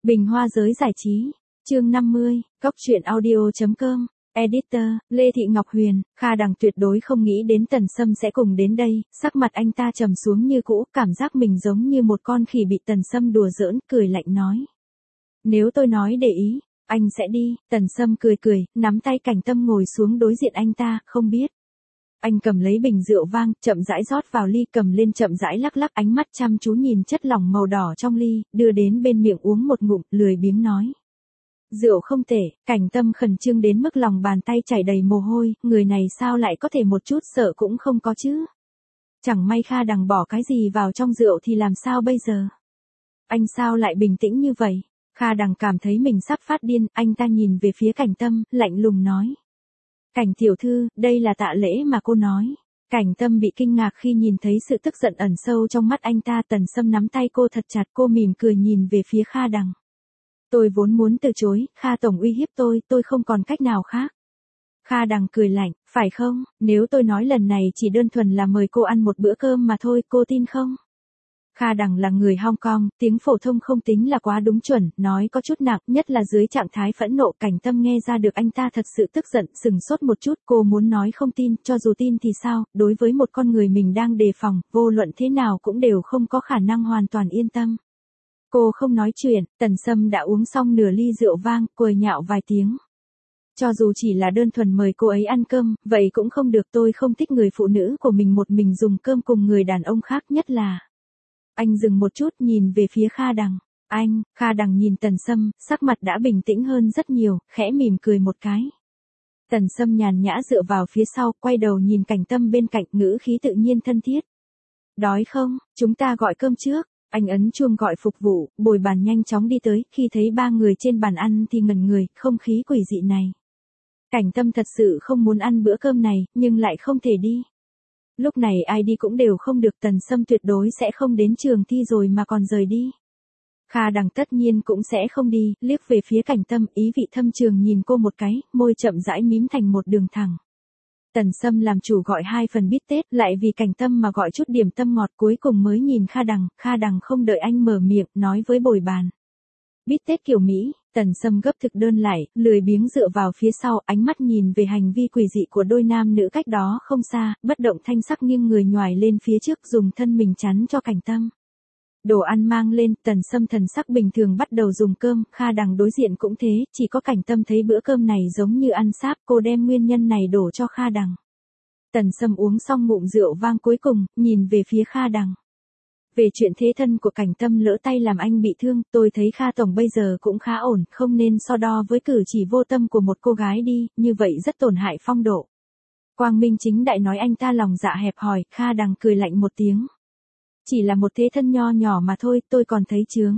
Bình Hoa Giới Giải Trí, chương 50, Cóc truyện audio.com, Editor, Lê Thị Ngọc Huyền. Kha Đằng tuyệt đối không nghĩ đến Tần Sâm sẽ cùng đến đây, sắc mặt anh ta trầm xuống như cũ, cảm giác mình giống như một con khỉ bị Tần Sâm đùa giỡn, cười lạnh nói. Nếu tôi nói để ý, anh sẽ đi. Tần Sâm cười cười, nắm tay Cảnh Tâm ngồi xuống đối diện anh ta, không biết. Anh cầm lấy bình rượu vang, chậm rãi rót vào ly, cầm lên chậm rãi lắc lắc, ánh mắt chăm chú nhìn chất lỏng màu đỏ trong ly, đưa đến bên miệng uống một ngụm, lười biếng nói. Rượu không tệ. Cảnh Tâm khẩn trương đến mức lòng bàn tay chảy đầy mồ hôi, người này sao lại có thể một chút sợ cũng không có chứ. Chẳng may Kha Đằng bỏ cái gì vào trong rượu thì làm sao bây giờ? Anh sao lại bình tĩnh như vậy? Kha Đằng cảm thấy mình sắp phát điên, anh ta nhìn về phía Cảnh Tâm, lạnh lùng nói. Cảnh tiểu thư, đây là tạ lễ mà cô nói. Cảnh Tâm bị kinh ngạc khi nhìn thấy sự tức giận ẩn sâu trong mắt anh ta. Tần Sâm nắm tay cô thật chặt, cô mỉm cười nhìn về phía Kha Đằng. Tôi vốn muốn từ chối, Kha tổng uy hiếp tôi không còn cách nào khác. Kha Đằng cười lạnh, phải không? Nếu tôi nói lần này chỉ đơn thuần là mời cô ăn một bữa cơm mà thôi, cô tin không? Kha Đằng là người Hong Kong, tiếng phổ thông không tính là quá đúng chuẩn, nói có chút nặng, nhất là dưới trạng thái phẫn nộ. Cảnh Tâm nghe ra được anh ta thật sự tức giận, sừng sốt một chút, cô muốn nói không tin, cho dù tin thì sao, đối với một con người mình đang đề phòng, vô luận thế nào cũng đều không có khả năng hoàn toàn yên tâm. Cô không nói chuyện, Tần Sâm đã uống xong nửa ly rượu vang, cười nhạo vài tiếng. Cho dù chỉ là đơn thuần mời cô ấy ăn cơm, vậy cũng không được, tôi không thích người phụ nữ của mình một mình dùng cơm cùng người đàn ông khác, nhất là. Anh dừng một chút nhìn về phía Kha Đằng. Kha Đằng nhìn Tần Sâm, sắc mặt đã bình tĩnh hơn rất nhiều, khẽ mỉm cười một cái. Tần Sâm nhàn nhã dựa vào phía sau, quay đầu nhìn Cảnh Tâm bên cạnh, ngữ khí tự nhiên thân thiết. Đói không, chúng ta gọi cơm trước. Anh ấn chuông gọi phục vụ, bồi bàn nhanh chóng đi tới, khi thấy ba người trên bàn ăn thì ngẩn người, không khí quỷ dị này. Cảnh Tâm thật sự không muốn ăn bữa cơm này, nhưng lại không thể đi. Lúc này ai đi cũng đều không được, Tần Sâm tuyệt đối sẽ không đến trường thi rồi mà còn rời đi. Kha Đằng tất nhiên cũng sẽ không đi, liếc về phía Cảnh Tâm, ý vị thâm trường nhìn cô một cái, môi chậm rãi mím thành một đường thẳng. Tần Sâm làm chủ gọi 2 phần bít tết, lại vì Cảnh Tâm mà gọi chút điểm tâm ngọt, cuối cùng mới nhìn Kha Đằng không đợi anh mở miệng, nói với bồi bàn. Bít tết kiểu Mỹ. Tần Sâm gấp thực đơn lại, lười biếng dựa vào phía sau, ánh mắt nhìn về hành vi quỷ dị của đôi nam nữ cách đó không xa, bất động thanh sắc nghiêng người nhoài lên phía trước, dùng thân mình chắn cho Cảnh Tâm. Đồ ăn mang lên, Tần Sâm thần sắc bình thường bắt đầu dùng cơm, Kha Đằng đối diện cũng thế, chỉ có Cảnh Tâm thấy bữa cơm này giống như ăn sáp, cô đem nguyên nhân này đổ cho Kha Đằng. Tần Sâm uống xong ngụm rượu vang cuối cùng, nhìn về phía Kha Đằng. Về chuyện thế thân của Cảnh Tâm lỡ tay làm anh bị thương, tôi thấy Kha tổng bây giờ cũng khá ổn, không nên so đo với cử chỉ vô tâm của một cô gái đi, như vậy rất tổn hại phong độ. Quang minh chính đại nói anh ta lòng dạ hẹp hòi. Kha Đằng cười lạnh một tiếng. Chỉ là một thế thân nho nhỏ mà thôi, tôi còn thấy chướng.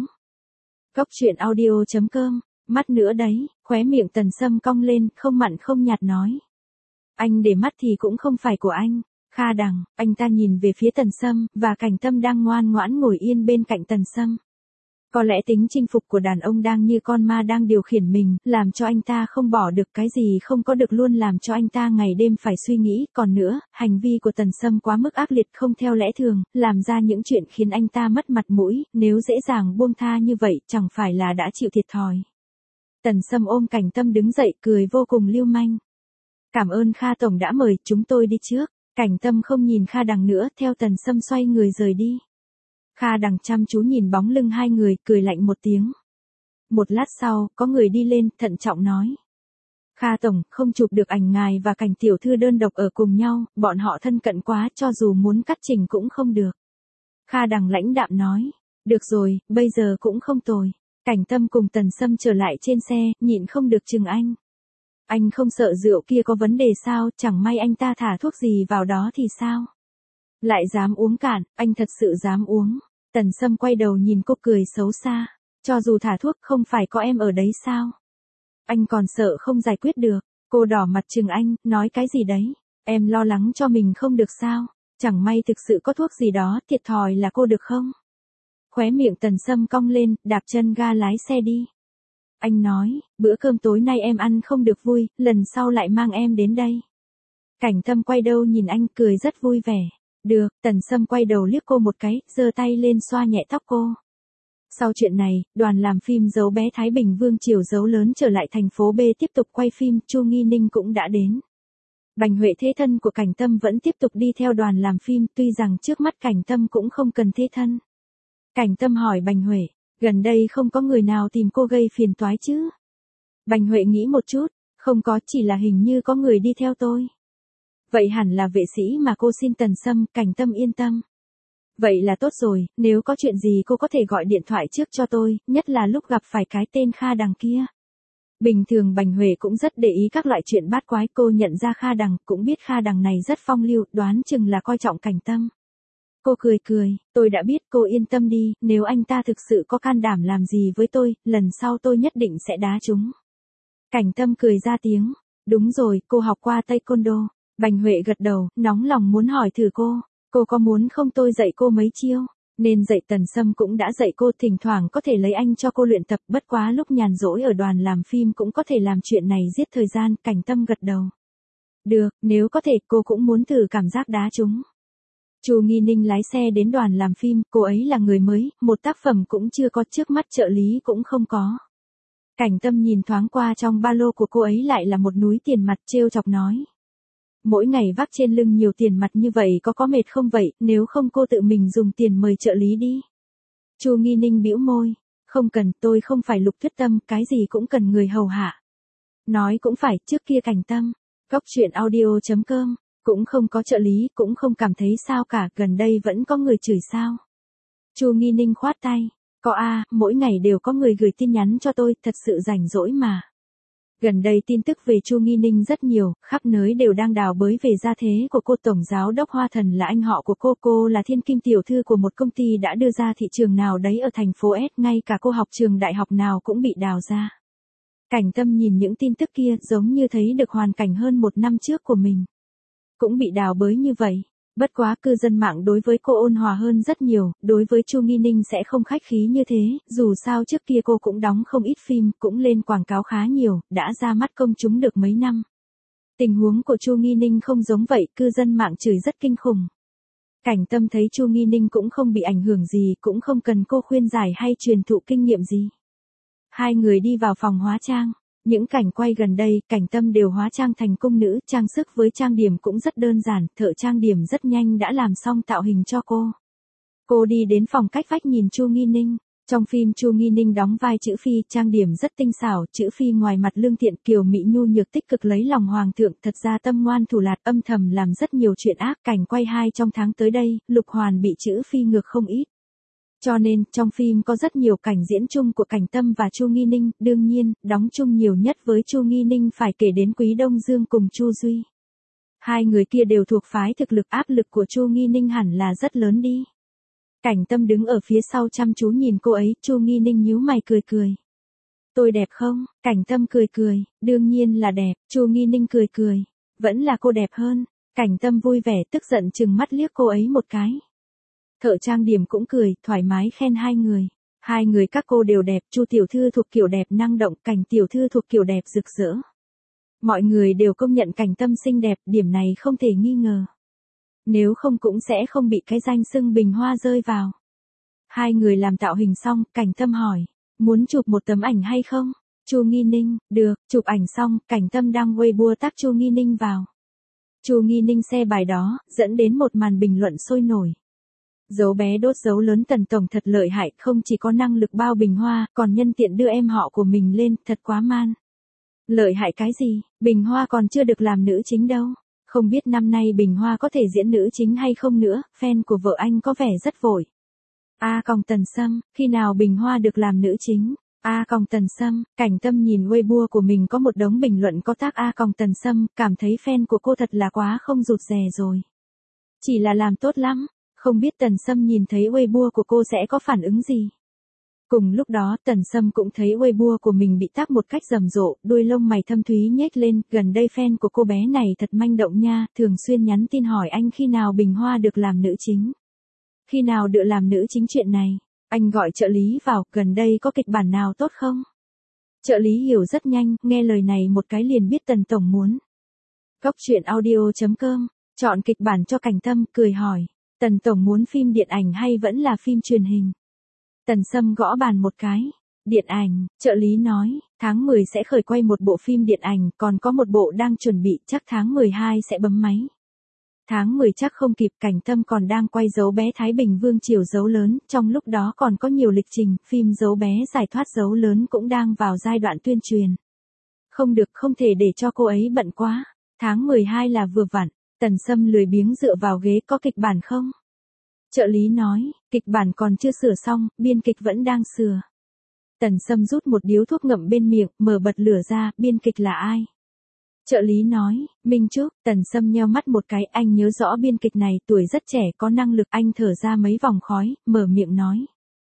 Cóc truyện audio.com, mắt nữa đấy. Khóe miệng Tần Sâm cong lên, không mặn không nhạt nói. Anh để mắt thì cũng không phải của anh. Kha Đằng, anh ta nhìn về phía Tần Sâm, và Cảnh Tâm đang ngoan ngoãn ngồi yên bên cạnh Tần Sâm. Có lẽ tính chinh phục của đàn ông đang như con ma đang điều khiển mình, làm cho anh ta không bỏ được cái gì không có được, luôn làm cho anh ta ngày đêm phải suy nghĩ. Còn nữa, hành vi của Tần Sâm quá mức ác liệt, không theo lẽ thường, làm ra những chuyện khiến anh ta mất mặt mũi, nếu dễ dàng buông tha như vậy, chẳng phải là đã chịu thiệt thòi. Tần Sâm ôm Cảnh Tâm đứng dậy, cười vô cùng lưu manh. Cảm ơn Kha tổng đã mời, chúng tôi đi trước. Cảnh Tâm không nhìn Kha Đằng nữa, theo Tần Sâm xoay người rời đi. Kha Đằng chăm chú nhìn bóng lưng hai người, cười lạnh một tiếng. Một lát sau, có người đi lên, thận trọng nói. Kha tổng, không chụp được ảnh ngài và Cảnh tiểu thư đơn độc ở cùng nhau, bọn họ thân cận quá, cho dù muốn cắt chỉnh cũng không được. Kha Đằng lãnh đạm nói. Được rồi, bây giờ cũng không tồi. Cảnh Tâm cùng Tần Sâm trở lại trên xe, nhịn không được chừng anh. Anh không sợ rượu kia có vấn đề sao, chẳng may anh ta thả thuốc gì vào đó thì sao? Lại dám uống cạn, anh thật sự dám uống. Tần Sâm quay đầu nhìn cô cười xấu xa. Cho dù thả thuốc không phải có em ở đấy sao? Anh còn sợ không giải quyết được. Cô đỏ mặt chừng anh, nói cái gì đấy? Em lo lắng cho mình không được sao? Chẳng may thực sự có thuốc gì đó, thiệt thòi là cô được không? Khóe miệng Tần Sâm cong lên, đạp chân ga lái xe đi. Anh nói, bữa cơm tối nay em ăn không được vui, lần sau lại mang em đến đây. Cảnh Tâm quay đầu nhìn anh, cười rất vui vẻ. Được. Tần Sâm quay đầu liếc cô một cái, giơ tay lên xoa nhẹ tóc cô. Sau chuyện này, đoàn làm phim Dấu bé Thái Bình Vương Triều Dấu lớn trở lại thành phố B tiếp tục quay phim, Chu Nghi Ninh cũng đã đến. Bành Huệ thế thân của Cảnh Tâm vẫn tiếp tục đi theo đoàn làm phim, tuy rằng trước mắt Cảnh Tâm cũng không cần thế thân. Cảnh Tâm hỏi Bành Huệ, gần đây không có người nào tìm cô gây phiền toái chứ? Bành Huệ nghĩ một chút, không có, chỉ là hình như có người đi theo tôi. Vậy hẳn là vệ sĩ mà cô xin Tần Sâm. Cảnh Tâm yên tâm. Vậy là tốt rồi, nếu có chuyện gì cô có thể gọi điện thoại trước cho tôi, nhất là lúc gặp phải cái tên Kha Đằng kia. Bình thường Bành Huệ cũng rất để ý các loại chuyện bát quái, cô nhận ra Kha Đằng, cũng biết Kha Đằng này rất phong lưu, đoán chừng là coi trọng Cảnh Tâm. Cô cười cười, tôi đã biết, cô yên tâm đi, nếu anh ta thực sự có can đảm làm gì với tôi, lần sau tôi nhất định sẽ đá chúng. Cảnh Tâm cười ra tiếng, đúng rồi, cô học qua Taekwondo. Bành Huệ gật đầu, nóng lòng muốn hỏi thử cô có muốn không tôi dạy cô mấy chiêu? Nên dạy. Tần Sâm cũng đã dạy cô, thỉnh thoảng có thể lấy anh cho cô luyện tập, bất quá lúc nhàn rỗi ở đoàn làm phim cũng có thể làm chuyện này giết thời gian. Cảnh Tâm gật đầu. Được, nếu có thể cô cũng muốn thử cảm giác đá chúng. Chu Nghi Ninh lái xe đến đoàn làm phim, cô ấy là người mới, một tác phẩm cũng chưa có, trước mắt trợ lý cũng không có. Cảnh Tâm nhìn thoáng qua trong ba lô của cô ấy lại là một núi tiền mặt, trêu chọc nói. Mỗi ngày vác trên lưng nhiều tiền mặt như vậy có mệt không vậy, nếu không cô tự mình dùng tiền mời trợ lý đi. Chu Nghi Ninh bĩu môi, không cần, tôi không phải Lục Tuyết Tâm, cái gì cũng cần người hầu hạ. Nói cũng phải, trước kia Cảnh Tâm, goctruyện.audio.com, cũng không có trợ lý, cũng không cảm thấy sao cả, gần đây vẫn có người chửi sao. Chu Nghi Ninh khoát tay, có a, mỗi ngày đều có người gửi tin nhắn cho tôi, thật sự rảnh rỗi mà. Gần đây tin tức về Chu Nghi Ninh rất nhiều, khắp nơi đều đang đào bới về gia thế của cô. Tổng giám đốc Hoa Thần là anh họ của cô là thiên kim tiểu thư của một công ty đã đưa ra thị trường nào đấy ở thành phố S, ngay cả cô học trường đại học nào cũng bị đào ra. Cảnh Tâm nhìn những tin tức kia giống như thấy được hoàn cảnh hơn một năm trước của mình. Cũng bị đào bới như vậy. Bất quá cư dân mạng đối với cô ôn hòa hơn rất nhiều, đối với Chu Nghi Ninh sẽ không khách khí như thế, dù sao trước kia cô cũng đóng không ít phim, cũng lên quảng cáo khá nhiều, đã ra mắt công chúng được mấy năm. Tình huống của Chu Nghi Ninh không giống vậy, cư dân mạng chửi rất kinh khủng. Cảnh Tâm thấy Chu Nghi Ninh cũng không bị ảnh hưởng gì, cũng không cần cô khuyên giải hay truyền thụ kinh nghiệm gì. Hai người đi vào phòng hóa trang. Những cảnh quay gần đây, Cảnh Tâm đều hóa trang thành cung nữ, trang sức với trang điểm cũng rất đơn giản, thợ trang điểm rất nhanh đã làm xong tạo hình cho cô. Cô đi đến phòng cách vách nhìn Chu Nghi Ninh. Trong phim Chu Nghi Ninh đóng vai Chữ Phi, trang điểm rất tinh xảo, Chữ Phi ngoài mặt lương thiện kiều mỹ nhu nhược tích cực lấy lòng hoàng thượng, thật ra tâm ngoan thủ lạt, âm thầm làm rất nhiều chuyện ác. Cảnh quay 2 trong tháng tới đây, Lục Hoàn bị Chữ Phi ngược không ít. Cho nên, trong phim có rất nhiều cảnh diễn chung của Cảnh Tâm và Chu Nghi Ninh, đương nhiên, đóng chung nhiều nhất với Chu Nghi Ninh phải kể đến Quý Đông Dương cùng Chu Duy. Hai người kia đều thuộc phái thực lực, áp lực của Chu Nghi Ninh hẳn là rất lớn đi. Cảnh Tâm đứng ở phía sau chăm chú nhìn cô ấy, Chu Nghi Ninh nhíu mày cười cười. Tôi đẹp không? Cảnh Tâm cười cười, đương nhiên là đẹp, Chu Nghi Ninh cười cười. Vẫn là cô đẹp hơn. Cảnh Tâm vui vẻ tức giận chừng mắt liếc cô ấy một cái. Thợ trang điểm cũng cười, thoải mái khen hai người. Hai người các cô đều đẹp, Chu tiểu thư thuộc kiểu đẹp năng động, Cảnh tiểu thư thuộc kiểu đẹp rực rỡ. Mọi người đều công nhận Cảnh Tâm xinh đẹp, điểm này không thể nghi ngờ. Nếu không cũng sẽ không bị cái danh xưng bình hoa rơi vào. Hai người làm tạo hình xong, Cảnh Tâm hỏi, muốn chụp một tấm ảnh hay không? Chu Nghi Ninh, được, chụp ảnh xong, Cảnh Tâm đang Weibo tag Chu Nghi Ninh vào. Chu Nghi Ninh share bài đó, dẫn đến một màn bình luận sôi nổi. Dấu bé đốt dấu lớn Tần tổng thật lợi hại, không chỉ có năng lực bao bình hoa, còn nhân tiện đưa em họ của mình lên, thật quá man. Lợi hại cái gì, Bình Hoa còn chưa được làm nữ chính đâu. Không biết năm nay Bình Hoa có thể diễn nữ chính hay không nữa, fan của vợ anh có vẻ rất vội. Tần Sâm, khi nào Bình Hoa được làm nữ chính? Tần Sâm, Cảnh Tâm nhìn Weibo của mình có một đống bình luận có tag Tần Sâm, cảm thấy fan của cô thật là quá không rụt rè rồi. Chỉ là làm tốt lắm, không biết Tần Sâm nhìn thấy Weibo của cô sẽ có phản ứng gì. Cùng lúc đó Tần Sâm cũng thấy Weibo của mình bị tag một cách rầm rộ, đuôi lông mày thâm thúy nhếch lên, gần đây fan của cô bé này thật manh động nha, thường xuyên nhắn tin hỏi anh khi nào Bình Hoa được làm nữ chính. Khi nào được làm nữ chính chuyện này, anh gọi trợ lý vào, gần đây có kịch bản nào tốt không? Trợ lý hiểu rất nhanh, nghe lời này một cái liền biết Tần tổng muốn. Goctruyện.audio.com, chọn kịch bản cho Cảnh Tâm, cười hỏi, Tần tổng muốn phim điện ảnh hay vẫn là phim truyền hình? Tần Sâm gõ bàn một cái. Điện ảnh, trợ lý nói, tháng 10 sẽ khởi quay một bộ phim điện ảnh, còn có một bộ đang chuẩn bị, chắc tháng 12 sẽ bấm máy. Tháng 10 chắc không kịp, Cảnh Tâm còn đang quay Dấu bé Thái Bình Vương Triều Dấu lớn, trong lúc đó còn có nhiều lịch trình, phim Dấu bé giải thoát Dấu lớn cũng đang vào giai đoạn tuyên truyền. Không được, không thể để cho cô ấy bận quá. Tháng 12 là vừa vặn. Tần Sâm lười biếng dựa vào ghế, có kịch bản không? Trợ lý nói, kịch bản còn chưa sửa xong, biên kịch vẫn đang sửa. Tần Sâm rút một điếu thuốc ngậm bên miệng, mở bật lửa ra, biên kịch là ai? Trợ lý nói, Minh Trúc. Tần Sâm nheo mắt một cái, anh nhớ rõ biên kịch này, tuổi rất trẻ, có năng lực. Anh thở ra mấy vòng khói, mở miệng nói.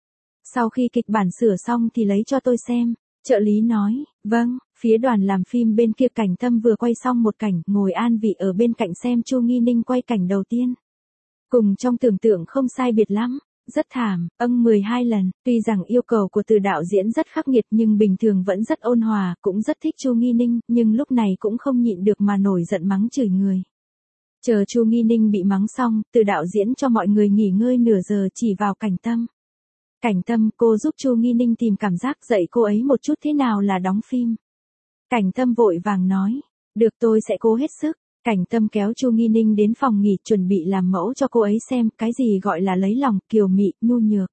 Sau khi kịch bản sửa xong thì lấy cho tôi xem. Trợ lý nói, vâng. Phía đoàn làm phim bên kia Cảnh Tâm vừa quay xong một cảnh, ngồi an vị ở bên cạnh xem Chu Nghi Ninh quay cảnh đầu tiên. Cùng trong tưởng tượng không sai biệt lắm. Rất thảm, 12 lần, tuy rằng yêu cầu của từ đạo diễn rất khắc nghiệt nhưng bình thường vẫn rất ôn hòa, cũng rất thích Chu Nghi Ninh, nhưng lúc này cũng không nhịn được mà nổi giận mắng chửi người. Chờ Chu Nghi Ninh bị mắng xong, từ đạo diễn cho mọi người nghỉ ngơi nửa giờ chỉ vào Cảnh Tâm. Cảnh Tâm, cô giúp Chu Nghi Ninh tìm cảm giác, dạy cô ấy một chút thế nào là đóng phim. Cảnh Tâm vội vàng nói, được, tôi sẽ cố hết sức. Cảnh Tâm kéo Chu Nghi Ninh đến phòng nghỉ, chuẩn bị làm mẫu cho cô ấy xem, cái gì gọi là lấy lòng, kiều mị, nhu nhược.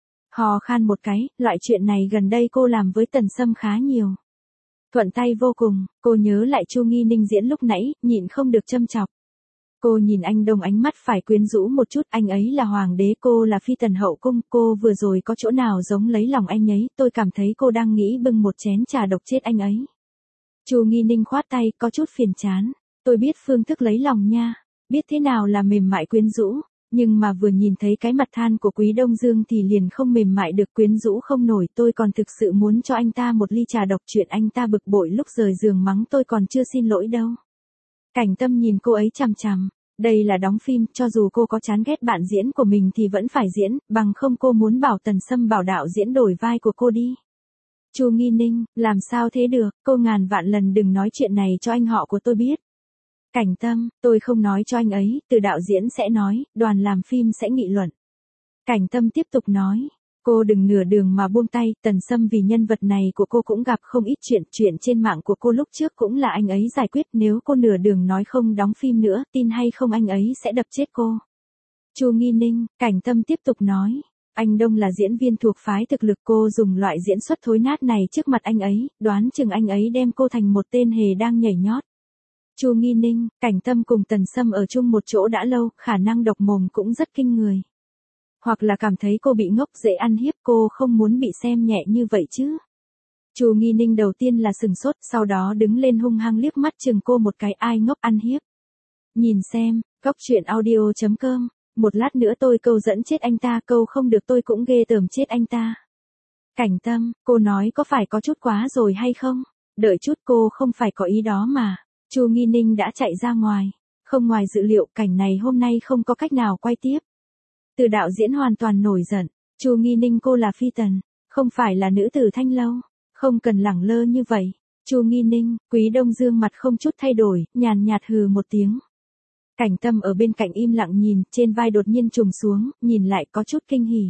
Hò khan một cái, loại chuyện này gần đây cô làm với Tần Sâm khá nhiều. Thuận tay vô cùng, cô nhớ lại Chu Nghi Ninh diễn lúc nãy, nhịn không được châm chọc. Cô nhìn anh Đông ánh mắt phải quyến rũ một chút, anh ấy là hoàng đế, cô là phi tần hậu cung, cô vừa rồi có chỗ nào giống lấy lòng anh ấy, tôi cảm thấy cô đang nghĩ bưng một chén trà độc chết anh ấy. Chu Nghi Ninh khoát tay, có chút phiền chán. Tôi biết phương thức lấy lòng nha, biết thế nào là mềm mại quyến rũ, nhưng mà vừa nhìn thấy cái mặt than của Quý Đông Dương thì liền không mềm mại được, quyến rũ không nổi. Tôi còn thực sự muốn cho anh ta một ly trà độc, chuyện anh ta bực bội lúc rời giường mắng tôi còn chưa xin lỗi đâu. Cảnh Tâm nhìn cô ấy chằm chằm, đây là đóng phim, cho dù cô có chán ghét bạn diễn của mình thì vẫn phải diễn, bằng không cô muốn bảo Tần Sâm bảo đạo diễn đổi vai của cô đi. Chu Nghi Ninh, làm sao thế được, cô ngàn vạn lần đừng nói chuyện này cho anh họ của tôi biết. Cảnh Tâm, tôi không nói cho anh ấy, từ đạo diễn sẽ nói, đoàn làm phim sẽ nghị luận. Cảnh Tâm tiếp tục nói, cô đừng nửa đường mà buông tay, Tần Sâm vì nhân vật này của cô cũng gặp không ít chuyện trên mạng của cô lúc trước cũng là anh ấy giải quyết, nếu cô nửa đường nói không đóng phim nữa, tin hay không anh ấy sẽ đập chết cô. Chu Nghi Ninh, Cảnh Tâm tiếp tục nói, anh Đông là diễn viên thuộc phái thực lực, cô dùng loại diễn xuất thối nát này trước mặt anh ấy, đoán chừng anh ấy đem cô thành một tên hề đang nhảy nhót. Chu Nghi Ninh, Cảnh Tâm cùng Tần Sâm ở chung một chỗ đã lâu, khả năng độc mồm cũng rất kinh người. Hoặc là cảm thấy cô bị ngốc dễ ăn hiếp, cô không muốn bị xem nhẹ như vậy chứ. Chu Nghi Ninh đầu tiên là sừng sốt, sau đó đứng lên hung hăng liếc mắt chừng cô một cái, ai ngốc ăn hiếp. Nhìn xem, goctruyện.audio.com, một lát nữa tôi câu dẫn chết anh ta, câu không được tôi cũng ghê tởm chết anh ta. Cảnh Tâm, cô nói có phải có chút quá rồi hay không? Đợi chút, cô không phải có ý đó mà. Chu Nghi Ninh đã chạy ra ngoài. Không ngoài dự liệu, cảnh này hôm nay không có cách nào quay tiếp. Từ đạo diễn hoàn toàn nổi giận. Chu Nghi Ninh, cô là phi tần, không phải là nữ tử Thanh Lâu, không cần lẳng lơ như vậy. Chu Nghi Ninh, Quý Đông Dương mặt không chút thay đổi, nhàn nhạt hừ một tiếng. Cảnh Tâm ở bên cạnh im lặng nhìn, trên vai đột nhiên trùng xuống, nhìn lại có chút kinh hỉ.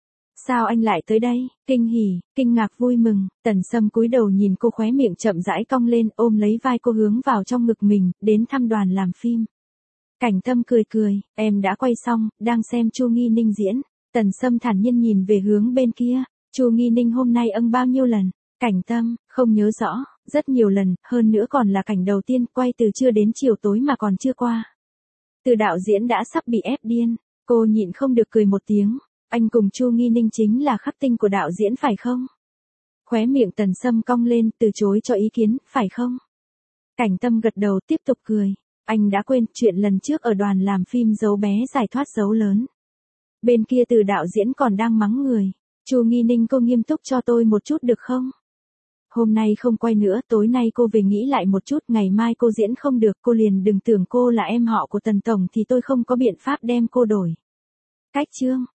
Sao anh lại tới đây? Kinh hỉ, kinh ngạc, vui mừng. Tần Sâm cúi đầu nhìn cô, khóe miệng chậm rãi cong lên, ôm lấy vai cô hướng vào trong ngực mình, đến thăm đoàn làm phim. Cảnh Tâm cười cười, em đã quay xong, đang xem Chu Nghi Ninh diễn. Tần Sâm thản nhiên nhìn về hướng bên kia. Chu Nghi Ninh hôm nay bao nhiêu lần? Cảnh Tâm, không nhớ rõ, rất nhiều lần, hơn nữa còn là cảnh đầu tiên, quay từ trưa đến chiều tối mà còn chưa qua. Từ đạo diễn đã sắp bị ép điên, cô nhịn không được cười một tiếng. Anh cùng Chu Nghi Ninh chính là khắc tinh của đạo diễn phải không? Khóe miệng Tần Sâm cong lên, từ chối cho ý kiến, phải không? Cảnh Tâm gật đầu, tiếp tục cười. Anh đã quên chuyện lần trước ở đoàn làm phim Dấu bé giải thoát Dấu lớn. Bên kia từ đạo diễn còn đang mắng người. Chu Nghi Ninh, cô nghiêm túc cho tôi một chút được không? Hôm nay không quay nữa, tối nay cô về nghĩ lại một chút, ngày mai cô diễn không được, cô liền đừng tưởng cô là em họ của Tần Tổng thì tôi không có biện pháp đem cô đổi. Cách chương.